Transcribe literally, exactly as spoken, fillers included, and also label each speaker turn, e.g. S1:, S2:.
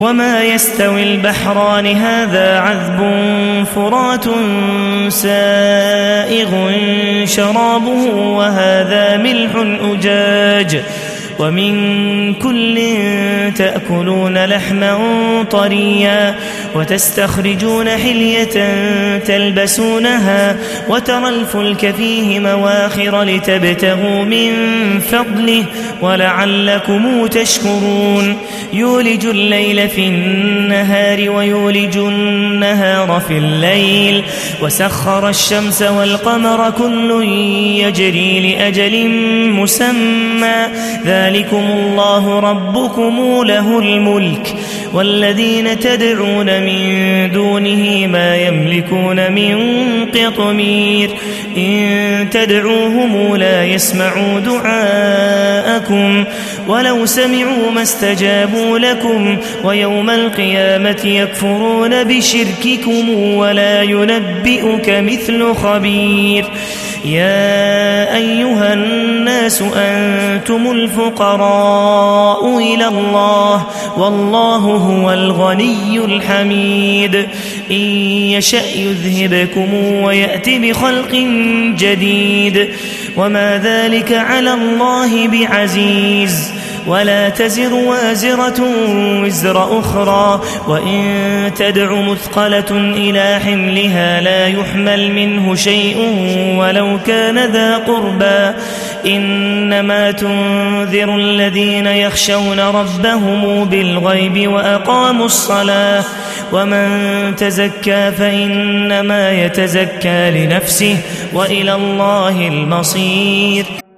S1: وما يستوي البحران هذا عذب فرات سائغ شرابه وهذا ملح أجاج ومن كل تأكلون لحما طريا وتستخرجون حلية تلبسونها وترى الفلك فيه مواخر لتبتغوا من فضله ولعلكم تشكرون يولج الليل في النهار ويولج النهار في الليل وسخر الشمس والقمر كل يجري لأجل مسمى ذلكم الله ربكم له الملك والذين تدعون من دونه ما يملكون من قطمير إن تدعوهم لا يسمعوا دعاءكم ولو سمعوا ما استجابوا لكم ويوم القيامة يكفرون بشرككم ولا ينبئك مثل خبير يا أيها الناس أنتم الفقراء إلى الله والله هو الغني الحميد إن يشأ يذهبكم ويأتي بخلق جديد وما ذلك على الله بعزيز ولا تزر وازرة وزر أخرى وإن تدع مثقلة إلى حملها لا يحمل منه شيء ولو كان ذا قربى إنما تنذر الذين يخشون ربهم بالغيب وأقاموا الصلاة ومن تزكى فإنما يتزكى لنفسه وإلى الله المصير.